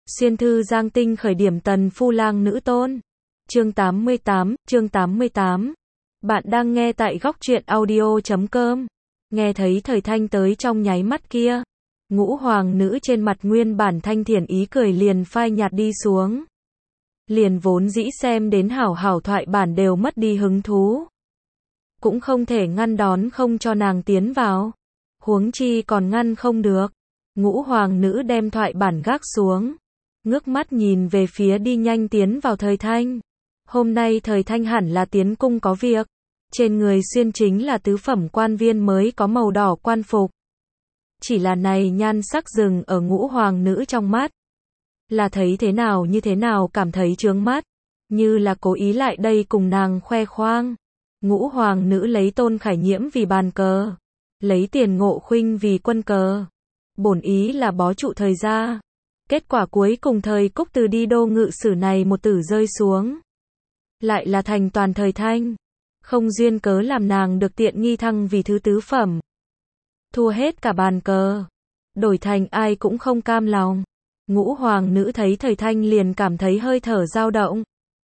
Xuyên thư Giang Tinh khởi điểm tần phu lang nữ tôn. Chương 88. Bạn đang nghe tại góc truyện audio.com. Nghe thấy Thời Thanh tới trong nháy mắt kia, Ngũ Hoàng nữ trên mặt nguyên bản thanh thiện ý cười liền phai nhạt đi xuống. Liền vốn dĩ xem đến hảo hảo thoại bản đều mất đi hứng thú. Cũng không thể ngăn đón không cho nàng tiến vào. Huống chi còn ngăn không được. Ngũ Hoàng nữ đem thoại bản gác xuống, ngước mắt nhìn về phía đi nhanh tiến vào Thời Thanh. Hôm nay Thời Thanh hẳn là tiến cung có việc. Trên người xuyên chính là tứ phẩm quan viên mới có màu đỏ quan phục. Chỉ là này nhan sắc dừng ở Ngũ Hoàng nữ trong mắt. Là thấy thế nào như thế nào cảm thấy chướng mắt. Như là cố ý lại đây cùng nàng khoe khoang. Ngũ Hoàng nữ lấy Tôn Khải Nhiễm vì bàn cờ. Lấy Tiền Ngộ Khuynh vì quân cờ. Bổn ý là bó trụ Thời gia. Kết quả cuối cùng Thời Cúc từ đi đô ngự sử này một tử rơi xuống. Lại là thành toàn Thời Thanh. Không duyên cớ làm nàng được tiện nghi thăng vì thứ tứ phẩm. Thua hết cả bàn cờ. Đổi thành ai cũng không cam lòng. Ngũ Hoàng nữ thấy Thời Thanh liền cảm thấy hơi thở dao động.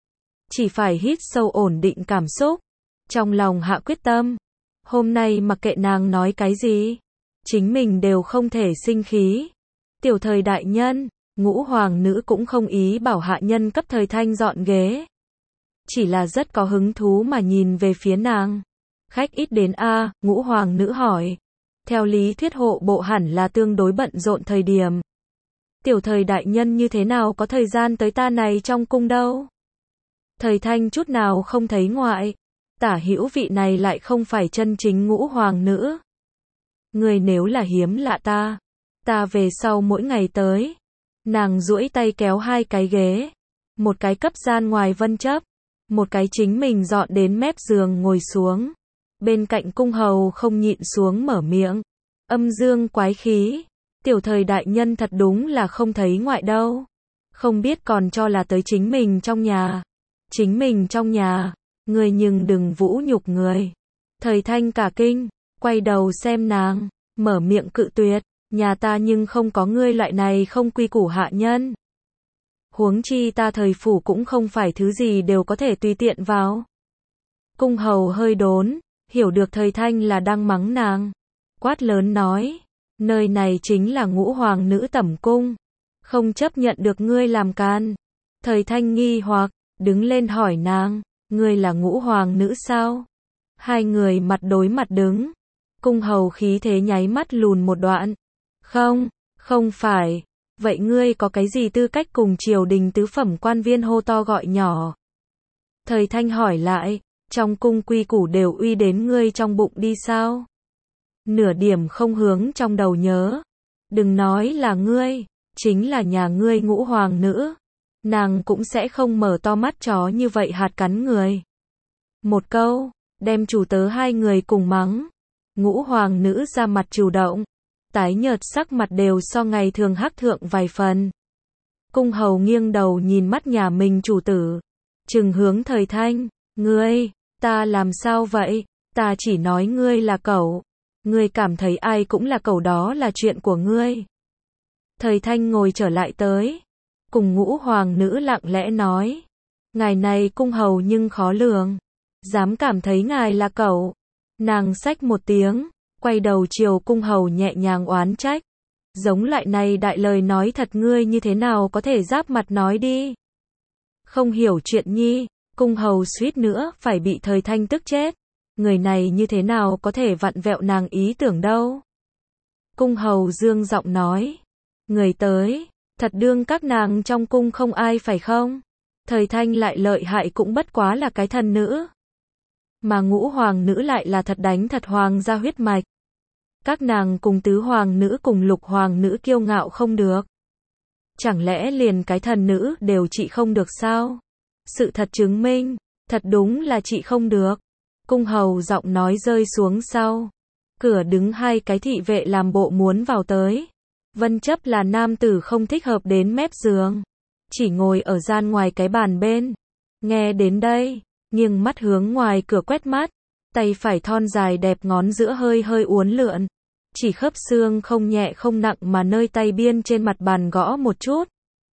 Chỉ phải hít sâu ổn định cảm xúc. Trong lòng hạ quyết tâm. Hôm nay mặc kệ nàng nói cái gì, chính mình đều không thể sinh khí. Tiểu Thời đại nhân, Ngũ Hoàng nữ cũng không ý bảo hạ nhân cấp Thời Thanh dọn ghế. Chỉ là rất có hứng thú mà nhìn về phía nàng. Khách ít đến a, Ngũ Hoàng nữ hỏi. Theo lý thuyết hộ bộ hẳn là tương đối bận rộn thời điểm. Tiểu Thời đại nhân như thế nào có thời gian tới ta này trong cung đâu. Thời Thanh chút nào không thấy ngoại. Tả hữu vị này lại không phải chân chính Ngũ Hoàng nữ. Người nếu là hiếm lạ ta về sau mỗi ngày tới. Nàng duỗi tay kéo hai cái ghế. Một cái cấp gian ngoài Vân Chấp. Một cái chính mình dọn đến mép giường ngồi xuống. Bên cạnh cung hầu không nhịn xuống mở miệng. Âm dương quái khí. Tiểu Thời đại nhân thật đúng là không thấy ngoại đâu. Không biết còn cho là tới chính mình trong nhà. Chính mình trong nhà. Người nhưng đừng vũ nhục người. Thời Thanh cả kinh. Quay đầu xem nàng. Mở miệng cự tuyệt. Nhà ta nhưng không có ngươi loại này không quy củ hạ nhân. Huống chi ta Thời phủ cũng không phải thứ gì đều có thể tùy tiện vào. Cung hầu hơi đốn. Hiểu được Thời Thanh là đang mắng nàng. Quát lớn nói. Nơi này chính là Ngũ Hoàng nữ tẩm cung. Không chấp nhận được ngươi làm can. Thời Thanh nghi hoặc. Đứng lên hỏi nàng. Ngươi là Ngũ Hoàng nữ sao? Hai người mặt đối mặt đứng. Cung hầu khí thế nháy mắt lùn một đoạn. Không phải. Vậy ngươi có cái gì tư cách cùng triều đình tứ phẩm quan viên hô to gọi nhỏ? Thời Thanh hỏi lại. Trong cung quy củ đều uy đến ngươi trong bụng đi sao? Nửa điểm không hướng trong đầu nhớ. Đừng nói là ngươi. Chính là nhà ngươi Ngũ Hoàng nữ. Nàng cũng sẽ không mở to mắt chó như vậy hạt cắn người. Một câu, đem chủ tớ hai người cùng mắng. Ngũ Hoàng nữ ra mặt chủ động. Tái nhợt sắc mặt đều so ngày thường hắc thượng vài phần. Cung hầu nghiêng đầu nhìn mắt nhà mình chủ tử. Trừng hướng Thời Thanh. Ngươi, ta làm sao vậy? Ta chỉ nói ngươi là cẩu. Ngươi cảm thấy ai cũng là cẩu đó là chuyện của ngươi. Thời Thanh ngồi trở lại tới. Cùng Ngũ Hoàng nữ lặng lẽ nói. Ngài này cung hầu nhưng khó lường. Dám cảm thấy ngài là cẩu. Nàng xách một tiếng. Quay đầu chiều cung hầu nhẹ nhàng oán trách. Giống loại này đại lời nói thật ngươi như thế nào có thể giáp mặt nói đi. Không hiểu chuyện nhi. Cung hầu suýt nữa phải bị Thời Thanh tức chết. Người này như thế nào có thể vặn vẹo nàng ý tưởng đâu. Cung hầu dương giọng nói. Người tới. Thật đương các nàng trong cung không ai phải không? Thời Thanh lại lợi hại cũng bất quá là cái thần nữ. Mà Ngũ Hoàng nữ lại là thật đánh thật hoàng gia huyết mạch. Các nàng cùng tứ hoàng nữ cùng lục hoàng nữ kiêu ngạo không được. Chẳng lẽ liền cái thần nữ đều trị không được sao? Sự thật chứng minh, thật đúng là trị không được. Cung hầu giọng nói rơi xuống sau. Cửa đứng hai cái thị vệ làm bộ muốn vào tới. Vân Chấp là nam tử không thích hợp đến mép giường. Chỉ ngồi ở gian ngoài cái bàn bên. Nghe đến đây, nghiêng mắt hướng ngoài cửa quét mắt. Tay phải thon dài đẹp ngón giữa hơi hơi uốn lượn. Chỉ khớp xương không nhẹ không nặng mà nơi tay biên trên mặt bàn gõ một chút.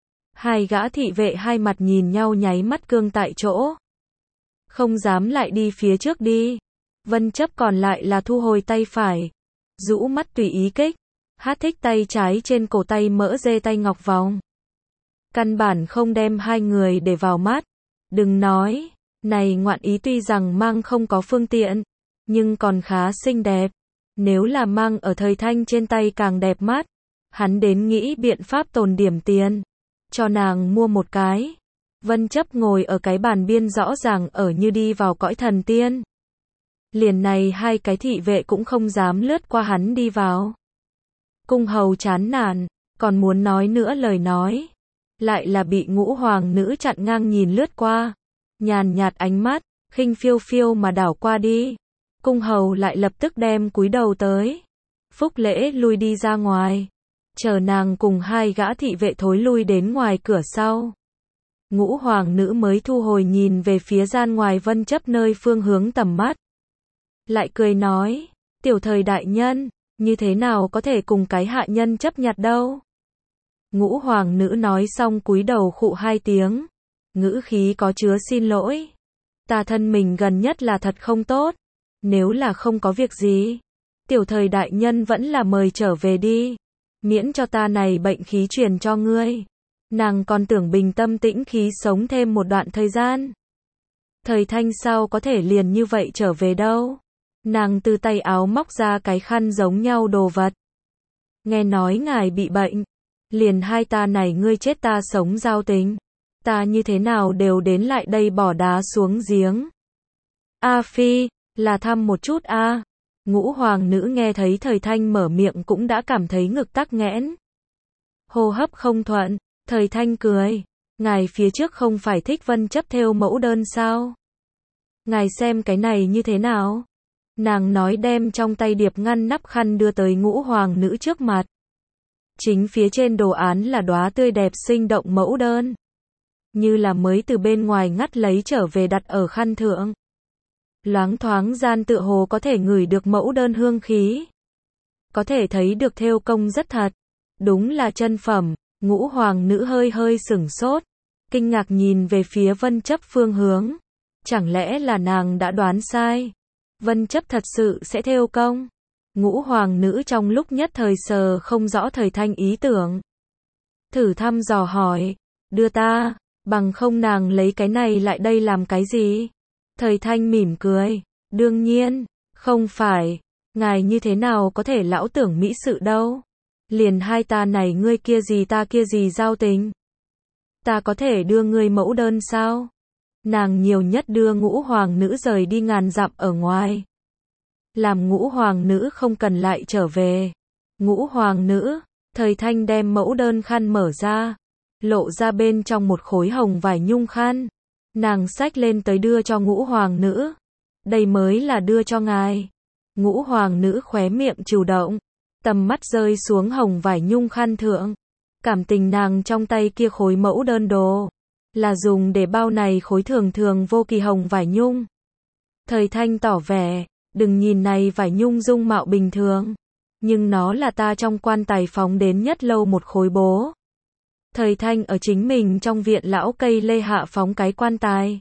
Hai gã thị vệ hai mặt nhìn nhau nháy mắt cương tại chỗ. Không dám lại đi phía trước đi. Vân Chấp còn lại là thu hồi tay phải. Rũ mắt tùy ý kích. Hát thích tay trái trên cổ tay mỡ dê tay ngọc vòng. Căn bản không đem hai người để vào mắt. Đừng nói, này ngoạn ý tuy rằng mang không có phương tiện, nhưng còn khá xinh đẹp. Nếu là mang ở Thời Thanh trên tay càng đẹp mắt. Hắn đến nghĩ biện pháp tồn điểm tiền. Cho nàng mua một cái. Vân Chấp ngồi ở cái bàn biên rõ ràng ở như đi vào cõi thần tiên. Liền này hai cái thị vệ cũng không dám lướt qua hắn đi vào. Cung hầu chán nản, còn muốn nói nữa lời nói. Lại là bị Ngũ Hoàng nữ chặn ngang nhìn lướt qua. Nhàn nhạt ánh mắt, khinh phiêu phiêu mà đảo qua đi. Cung hầu lại lập tức đem cúi đầu tới. Phúc lễ lui đi ra ngoài. Chờ nàng cùng hai gã thị vệ thối lui đến ngoài cửa sau. Ngũ Hoàng nữ mới thu hồi nhìn về phía gian ngoài Vân Chấp nơi phương hướng tầm mắt. Lại cười nói, tiểu Thời đại nhân, như thế nào có thể cùng cái hạ nhân chấp nhặt đâu. Ngũ Hoàng nữ nói xong cúi đầu khụ hai tiếng. Ngữ khí có chứa xin lỗi. Ta thân mình gần nhất là thật không tốt. Nếu là không có việc gì, tiểu Thời đại nhân vẫn là mời trở về đi. Miễn cho ta này bệnh khí truyền cho ngươi. Nàng còn tưởng bình tâm tĩnh khí sống thêm một đoạn thời gian. Thời Thanh sao có thể liền như vậy trở về đâu. Nàng từ tay áo móc ra cái khăn giống nhau đồ vật. Nghe nói ngài bị bệnh. Liền hai ta này ngươi chết ta sống giao tình. Ta như thế nào đều đến lại đây bỏ đá xuống giếng. A Phi, là thăm một chút a. Ngũ Hoàng nữ nghe thấy Thời Thanh mở miệng cũng đã cảm thấy ngực tắc nghẽn. Hô hấp không thuận, Thời Thanh cười. Ngài phía trước không phải thích Vân Chấp thêu mẫu đơn sao? Ngài xem cái này như thế nào? Nàng nói đem trong tay điệp ngăn nắp khăn đưa tới Ngũ Hoàng nữ trước mặt. Chính phía trên đồ án là đóa tươi đẹp sinh động mẫu đơn. Như là mới từ bên ngoài ngắt lấy trở về đặt ở khăn thượng. Loáng thoáng gian tựa hồ có thể ngửi được mẫu đơn hương khí. Có thể thấy được thêu công rất thật. Đúng là chân phẩm. Ngũ Hoàng nữ hơi hơi sửng sốt. Kinh ngạc nhìn về phía Vân Chấp phương hướng. Chẳng lẽ là nàng đã đoán sai? Vân Chấp thật sự sẽ thêu công? Ngũ Hoàng nữ trong lúc nhất thời sờ không rõ Thời Thanh ý tưởng. Thử thăm dò hỏi. Đưa ta, bằng không nàng lấy cái này lại đây làm cái gì? Thời Thanh mỉm cười. Đương nhiên, không phải. Ngài như thế nào có thể lão tưởng mỹ sự đâu? Liền hai ta này ngươi kia gì ta kia gì giao tình. Ta có thể đưa ngươi mẫu đơn sao? Nàng nhiều nhất đưa Ngũ Hoàng nữ rời đi ngàn dặm ở ngoài. Làm Ngũ Hoàng nữ không cần lại trở về. Ngũ Hoàng nữ, Thời Thanh đem mẫu đơn khăn mở ra. Lộ ra bên trong một khối hồng vải nhung khăn. Nàng xách lên tới đưa cho Ngũ Hoàng nữ. Đây mới là đưa cho ngài. Ngũ Hoàng nữ khóe miệng chủ động. Tầm mắt rơi xuống hồng vải nhung khăn thượng. Cảm tình nàng trong tay kia khối mẫu đơn đồ. Là dùng để bao này khối thường thường vô kỳ hồng vải nhung. Thời Thanh tỏ vẻ. Đừng nhìn này vải nhung dung mạo bình thường. Nhưng nó là ta trong quan tài phóng đến nhất lâu một khối bố. Thời Thanh ở chính mình trong viện lão cây lê hạ phóng cái quan tài.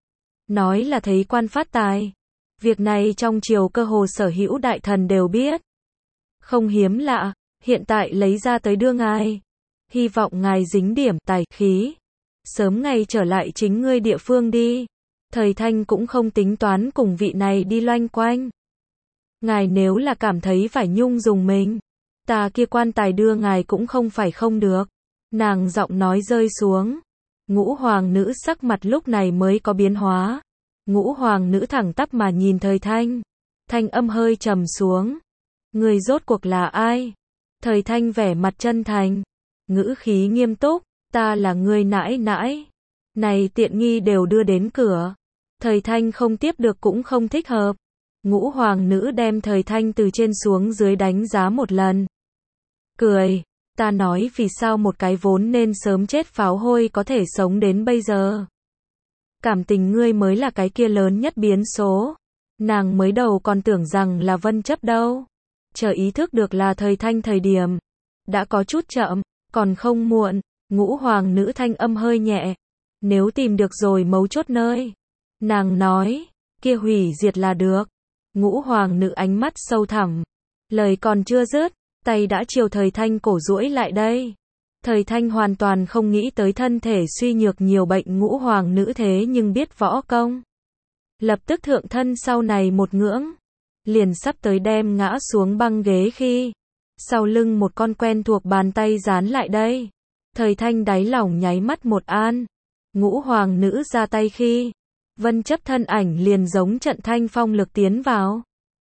Nói là thấy quan phát tài. Việc này trong triều cơ hồ sở hữu đại thần đều biết. Không hiếm lạ, hiện tại lấy ra tới đưa ngài. Hy vọng ngài dính điểm tài khí. Sớm ngày trở lại chính ngươi địa phương đi. Thời Thanh cũng không tính toán cùng vị này đi loanh quanh. Ngài nếu là cảm thấy phải nhung dùng mình. Ta kia quan tài đưa ngài cũng không phải không được. Nàng giọng nói rơi xuống. Ngũ Hoàng nữ sắc mặt lúc này mới có biến hóa. Ngũ Hoàng nữ thẳng tắp mà nhìn Thời Thanh. Thanh âm hơi trầm xuống. Người rốt cuộc là ai? Thời Thanh vẻ mặt chân thành. Ngữ khí nghiêm túc. Ta là người nãi nãi. Này tiện nghi đều đưa đến cửa. Thời Thanh không tiếp được cũng không thích hợp. Ngũ Hoàng nữ đem Thời Thanh từ trên xuống dưới đánh giá một lần. Cười. Ta nói vì sao một cái vốn nên sớm chết pháo hôi có thể sống đến bây giờ. Cảm tình ngươi mới là cái kia lớn nhất biến số. Nàng mới đầu còn tưởng rằng là Vân Chấp đâu. Chờ ý thức được là Thời Thanh thời điểm. Đã có chút chậm, còn không muộn. Ngũ hoàng nữ thanh âm hơi nhẹ. Nếu tìm được rồi mấu chốt nơi. Nàng nói, kia hủy diệt là được. Ngũ hoàng nữ ánh mắt sâu thẳm. Lời còn chưa dứt, tay đã chiều Thời Thanh cổ duỗi lại đây. Thời Thanh hoàn toàn không nghĩ tới thân thể suy nhược nhiều bệnh ngũ hoàng nữ thế nhưng biết võ công. Lập tức thượng thân sau này một ngưỡng. Liền sắp tới đem ngã xuống băng ghế khi. Sau lưng một con quen thuộc bàn tay dán lại đây. Thời Thanh đáy lòng nháy mắt một an. Ngũ hoàng nữ ra tay khi. Vân Chấp thân ảnh liền giống trận thanh phong lực tiến vào.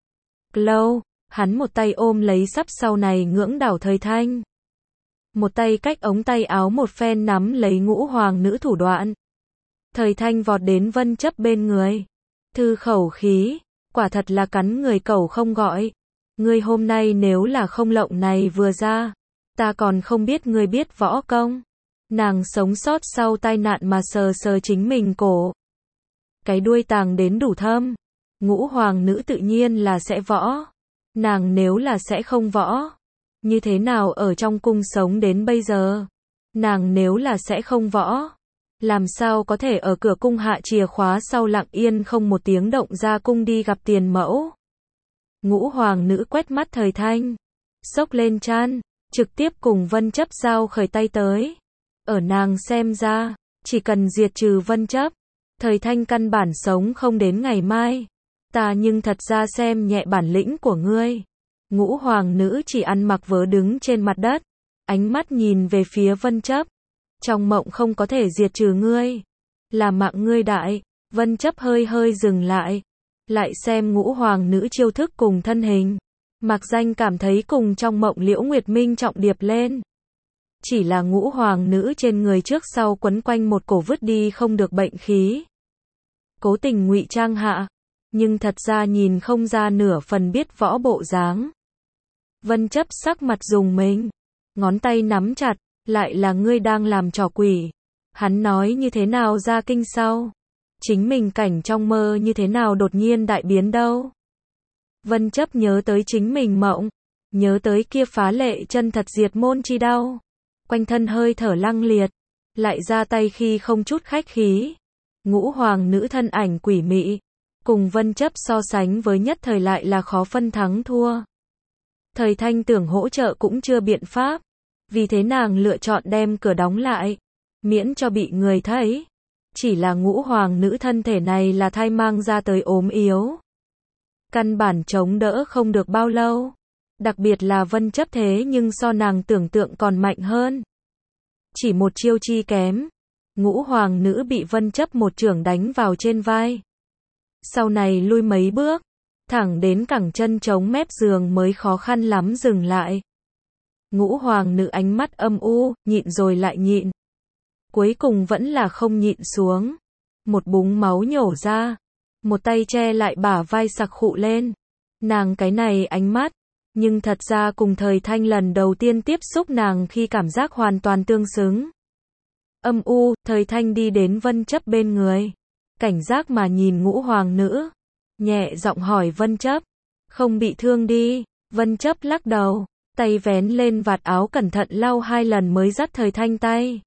Lâu, hắn một tay ôm lấy sắp sau này ngưỡng đảo Thời Thanh. Một tay cách ống tay áo một phen nắm lấy ngũ hoàng nữ thủ đoạn. Thời Thanh vọt đến Vân Chấp bên người. Thư khẩu khí, quả thật là cắn người cẩu không gọi. Ngươi hôm nay nếu là không lộng này vừa ra, ta còn không biết ngươi biết võ công. Nàng sống sót sau tai nạn mà sờ sờ chính mình cổ. Cái đuôi tàng đến đủ thâm. Ngũ hoàng nữ tự nhiên là sẽ võ. Nàng nếu là sẽ không võ, như thế nào ở trong cung sống đến bây giờ? Nàng nếu là sẽ không võ, làm sao có thể ở cửa cung hạ chìa khóa sau lặng yên không một tiếng động ra cung đi gặp tiền mẫu? Ngũ hoàng nữ quét mắt Thời Thanh, xốc lên trán, trực tiếp cùng Vân Chấp giao khởi tay tới. Ở nàng xem ra, chỉ cần diệt trừ Vân Chấp, Thời Thanh căn bản sống không đến ngày mai. Ta nhưng thật ra xem nhẹ bản lĩnh của ngươi. Ngũ hoàng nữ chỉ ăn mặc vớ đứng trên mặt đất, ánh mắt nhìn về phía Vân Chấp. Trong mộng không có thể diệt trừ ngươi, là mạng ngươi đại. Vân Chấp hơi hơi dừng lại, lại xem ngũ hoàng nữ chiêu thức cùng thân hình. Mạc Danh cảm thấy cùng trong mộng Liễu Nguyệt Minh trọng điệp lên. Chỉ là ngũ hoàng nữ trên người trước sau quấn quanh một cổ vứt đi không được bệnh khí. Cố tình ngụy trang hạ, nhưng thật ra nhìn không ra nửa phần biết võ bộ dáng. Vân Chấp sắc mặt rùng mình, ngón tay nắm chặt, lại là ngươi đang làm trò quỷ. Hắn nói như thế nào ra kinh sau? Chính mình cảnh trong mơ như thế nào đột nhiên đại biến đâu? Vân Chấp nhớ tới chính mình mộng, nhớ tới kia phá lệ chân thật diệt môn chi đau. Quanh thân hơi thở lăng liệt, lại ra tay khi không chút khách khí. Ngũ hoàng nữ thân ảnh quỷ mị, cùng Vân Chấp so sánh với nhất thời lại là khó phân thắng thua. Thời Thanh tưởng hỗ trợ cũng chưa biện pháp, vì thế nàng lựa chọn đem cửa đóng lại, miễn cho bị người thấy. Chỉ là ngũ hoàng nữ thân thể này là thai mang ra tới ốm yếu. Căn bản chống đỡ không được bao lâu. Đặc biệt là Vân Chấp thế nhưng so nàng tưởng tượng còn mạnh hơn. Chỉ một chiêu chi kém, ngũ hoàng nữ bị Vân Chấp một chưởng đánh vào trên vai. Sau này lui mấy bước, thẳng đến cẳng chân chống mép giường mới khó khăn lắm dừng lại. Ngũ hoàng nữ ánh mắt âm u, nhịn rồi lại nhịn. Cuối cùng vẫn là không nhịn xuống. Một búng máu nhổ ra, một tay che lại bả vai sặc khụ lên. Nàng cái này ánh mắt, nhưng thật ra cùng Thời Thanh lần đầu tiên tiếp xúc nàng khi cảm giác hoàn toàn tương xứng. Âm u, Thời Thanh đi đến Vân Chấp bên người, cảnh giác mà nhìn ngũ hoàng nữ, nhẹ giọng hỏi Vân Chấp, không bị thương đi? Vân Chấp lắc đầu, tay vén lên vạt áo cẩn thận lau 2 lần mới dắt Thời Thanh tay.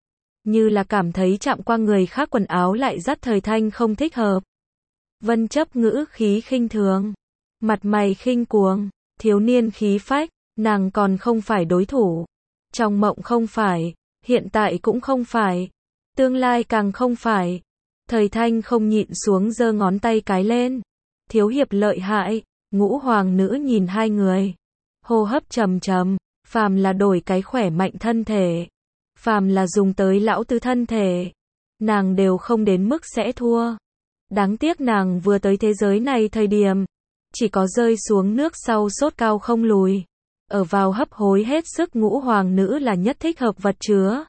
Như là cảm thấy chạm qua người khác quần áo lại dắt Thời Thanh không thích hợp. Vân Chấp ngữ khí khinh thường, mặt mày khinh cuồng, thiếu niên khí phách, nàng còn không phải đối thủ. Trong mộng không phải, hiện tại cũng không phải, tương lai càng không phải. Thời Thanh không nhịn xuống giơ ngón tay cái lên. Thiếu hiệp lợi hại. Ngũ hoàng nữ nhìn hai người, hô hấp trầm trầm, phàm là đổi cái khỏe mạnh thân thể, phàm là dùng tới lão tứ thân thể, nàng đều không đến mức sẽ thua. Đáng tiếc nàng vừa tới thế giới này thời điểm, chỉ có rơi xuống nước sau sốt cao không lùi. Ở vào hấp hối hết sức ngũ hoàng nữ là nhất thích hợp vật chứa.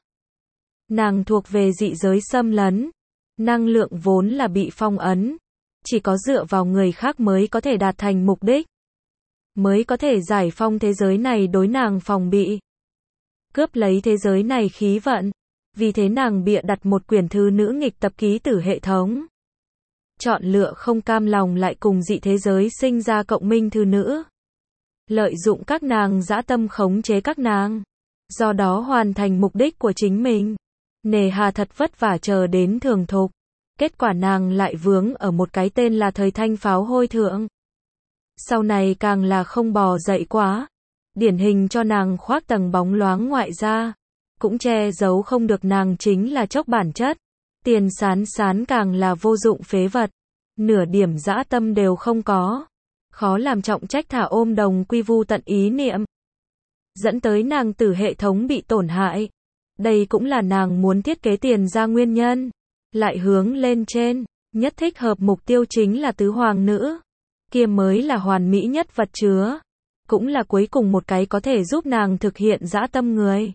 Nàng thuộc về dị giới xâm lấn, năng lượng vốn là bị phong ấn. Chỉ có dựa vào người khác mới có thể đạt thành mục đích, mới có thể giải phong thế giới này đối nàng phòng bị, cướp lấy thế giới này khí vận. Vì thế nàng bịa đặt một quyển thư nữ nghịch tập ký tử hệ thống. Chọn lựa không cam lòng lại cùng dị thế giới sinh ra cộng minh thư nữ. Lợi dụng các nàng dã tâm khống chế các nàng. do đó hoàn thành mục đích của chính mình. Nề hà thật vất vả chờ đến thường thục. Kết quả nàng lại vướng ở một cái tên là thời thanh pháo hôi thượng. Sau này càng là không bò dậy quá. Điển hình cho nàng khoác tầng bóng loáng ngoại ra. Cũng che giấu không được nàng chính là chốc bản chất. Tiền sán sán càng là vô dụng phế vật. Nửa điểm dã tâm đều không có. Khó làm trọng trách thả ôm đồng quy vu tận ý niệm. Dẫn tới nàng tử hệ thống bị tổn hại. Đây cũng là nàng muốn thiết kế tiền ra nguyên nhân. Lại hướng lên trên, nhất thích hợp mục tiêu chính là tứ hoàng nữ. Kia mới là hoàn mỹ nhất vật chứa. Cũng là cuối cùng một cái có thể giúp nàng thực hiện dã tâm người.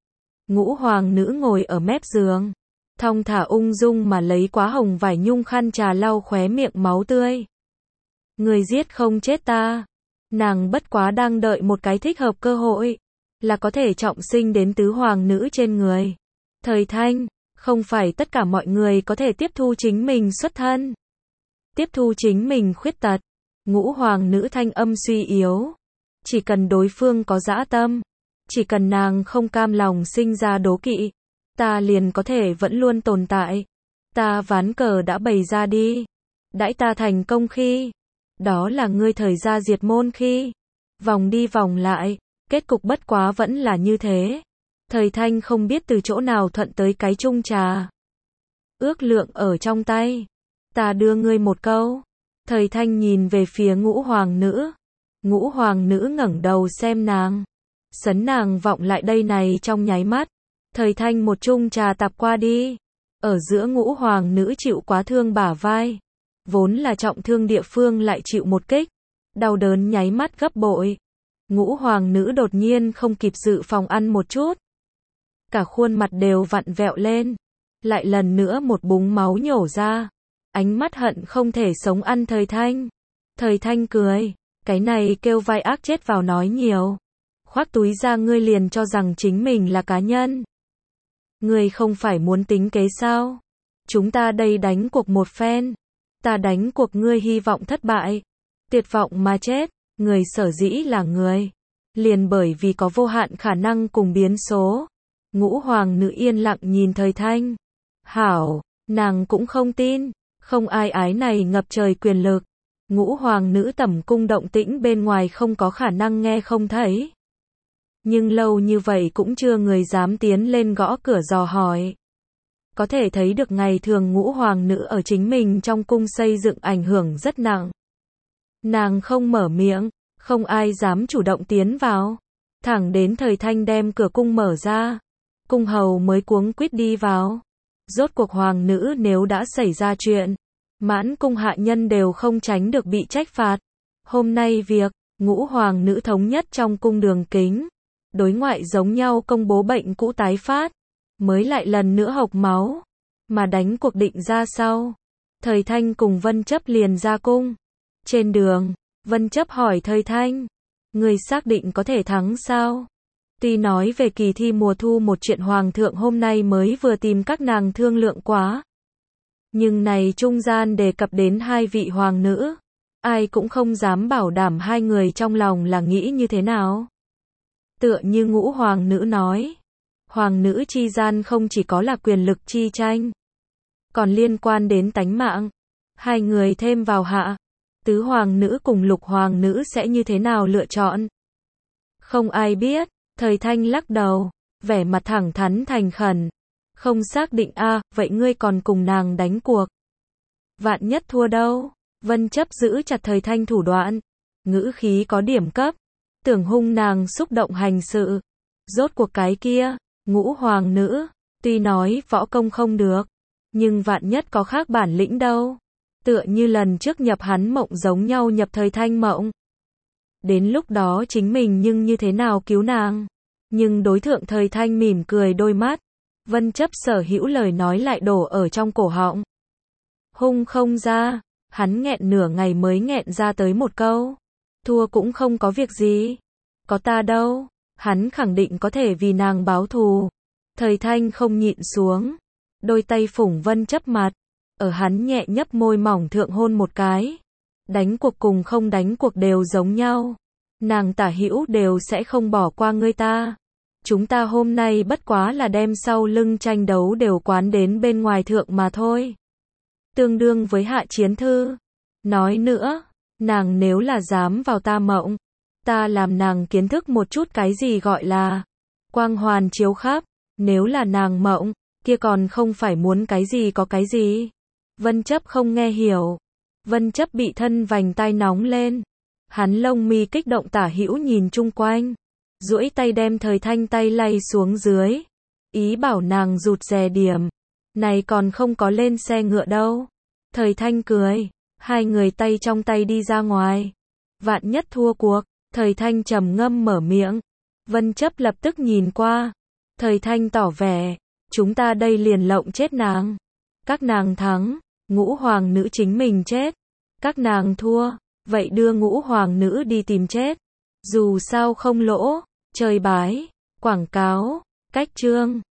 Ngũ hoàng nữ ngồi ở mép giường. Thong thả ung dung mà lấy quá hồng vải nhung khăn trà lau khóe miệng máu tươi. Người giết không chết ta. Nàng bất quá đang đợi một cái thích hợp cơ hội. Là có thể trọng sinh đến tứ hoàng nữ trên người. Thời thanh, không phải tất cả mọi người có thể tiếp thu chính mình xuất thân. Tiếp thu chính mình khuyết tật. Ngũ hoàng nữ thanh âm suy yếu. Chỉ cần đối phương có dã tâm. Chỉ cần nàng không cam lòng sinh ra đố kỵ. Ta liền có thể vẫn luôn tồn tại. Ta ván cờ đã bày ra đi. Đãi ta thành công khi. Đó là ngươi thời gia diệt môn khi. Vòng đi vòng lại. Kết cục bất quá vẫn là như thế. Thời thanh không biết từ chỗ nào thuận tới cái chung trà. Ước lượng ở trong tay. Ta đưa ngươi một câu. Thời thanh nhìn về phía ngũ hoàng nữ. Ngũ hoàng nữ ngẩng đầu xem nàng. Sấn nàng vọng lại đây này trong nháy mắt. Thời thanh một chung trà tạp qua đi. Ở giữa ngũ hoàng nữ chịu quá thương bả vai. Vốn là trọng thương địa phương lại chịu một kích. Đau đớn nháy mắt gấp bội. Ngũ hoàng nữ đột nhiên không kịp dự phòng ăn một chút. Cả khuôn mặt đều vặn vẹo lên. Lại lần nữa một búng máu nhổ ra. Ánh mắt hận không thể sống ăn thời thanh. Thời thanh cười. Cái này kêu vai ác chết vào nói nhiều. Khoác túi ra ngươi liền cho rằng chính mình là cá nhân. Ngươi không phải muốn tính kế sao? Chúng ta đây đánh cuộc một phen. Ta đánh cuộc ngươi hy vọng thất bại. Tuyệt vọng mà chết. Người sở dĩ là người. Liền bởi vì có vô hạn khả năng cùng biến số. Ngũ hoàng nữ yên lặng nhìn thời thanh. Hảo, nàng cũng không tin. Không ai ái này ngập trời quyền lực. Ngũ hoàng nữ tẩm cung động tĩnh bên ngoài không có khả năng nghe không thấy. Nhưng lâu như vậy cũng chưa người dám tiến lên gõ cửa dò hỏi. Có thể thấy được ngày thường ngũ hoàng nữ ở chính mình trong cung xây dựng ảnh hưởng rất nặng. Nàng không mở miệng, không ai dám chủ động tiến vào. Thẳng đến thời thanh đem cửa cung mở ra. Cung hầu mới cuống quýt đi vào. Rốt cuộc hoàng nữ nếu đã xảy ra chuyện. Mãn cung hạ nhân đều không tránh được bị trách phạt. Hôm nay việc, ngũ hoàng nữ thống nhất trong cung Đường Kính. Đối ngoại giống nhau công bố bệnh cũ tái phát. Mới lại lần nữa hộc máu. Mà đánh cuộc định ra sau. Thời thanh cùng Vân Chấp liền ra cung. Trên đường, Vân Chấp hỏi thời thanh. Người xác định có thể thắng sao? Tuy nói về kỳ thi mùa thu một chuyện hoàng thượng hôm nay mới vừa tìm các nàng thương lượng quá. Nhưng này trung gian đề cập đến hai vị hoàng nữ. Ai cũng không dám bảo đảm hai người trong lòng là nghĩ như thế nào. Tựa như ngũ hoàng nữ nói. Hoàng nữ chi gian không chỉ có là quyền lực chi tranh. Còn liên quan đến tánh mạng. Hai người thêm vào hạ. Tứ hoàng nữ cùng lục hoàng nữ sẽ như thế nào lựa chọn? Không ai biết. Thời thanh lắc đầu. Vẻ mặt thẳng thắn thành khẩn. Không xác định a, vậy ngươi còn cùng nàng đánh cuộc. Vạn nhất thua đâu? Vân Chấp giữ chặt thời thanh thủ đoạn. Ngữ khí có điểm cấp. Tưởng hung nàng xúc động hành sự. Rốt cuộc cái kia, ngũ hoàng nữ. Tuy nói võ công không được. Nhưng vạn nhất có khác bản lĩnh đâu. Tựa như lần trước nhập hắn mộng giống nhau nhập thời thanh mộng. Đến lúc đó chính mình nhưng như thế nào cứu nàng. Nhưng đối thượng thời thanh mỉm cười đôi mắt. Vân Chấp sở hữu lời nói lại đổ ở trong cổ họng. Hung không ra. Hắn nghẹn nửa ngày mới nghẹn ra tới một câu. Thua cũng không có việc gì. Có ta đâu. Hắn khẳng định có thể vì nàng báo thù. Thời thanh không nhịn xuống. Đôi tay phủng Vân Chấp mặt. Ở hắn nhẹ nhấp môi mỏng thượng hôn một cái. Đánh cuộc cùng không đánh cuộc đều giống nhau. Nàng tả hữu đều sẽ không bỏ qua ngươi ta. chúng ta hôm nay bất quá là đem sau lưng tranh đấu đều quán đến bên ngoài thượng mà thôi. Tương đương với Hạ Chiến Thư. Nói nữa, nàng nếu là dám vào ta mộng, ta làm nàng kiến thức một chút cái gì gọi là quang hoàn chiếu khắp, nếu là nàng mộng, kia còn không phải muốn cái gì có cái gì. Vân Chấp không nghe hiểu. Vân Chấp bị thân vành tai nóng lên. Hắn lông mi kích động tả hữu nhìn chung quanh, duỗi tay đem Thời Thanh tay lay xuống dưới, ý bảo nàng rụt rè điểm. Này còn không có lên xe ngựa đâu. Thời Thanh cười, hai người tay trong tay đi ra ngoài. Vạn nhất thua cuộc, Thời Thanh trầm ngâm mở miệng. Vân Chấp lập tức nhìn qua. Thời Thanh tỏ vẻ, chúng ta đây liền lộng chết nàng. Các nàng thắng, Ngũ Hoàng nữ chính mình chết. Các nàng thua, vậy đưa Ngũ Hoàng nữ đi tìm chết. Dù sao không lỗ, chơi bái, quảng cáo, cách chương.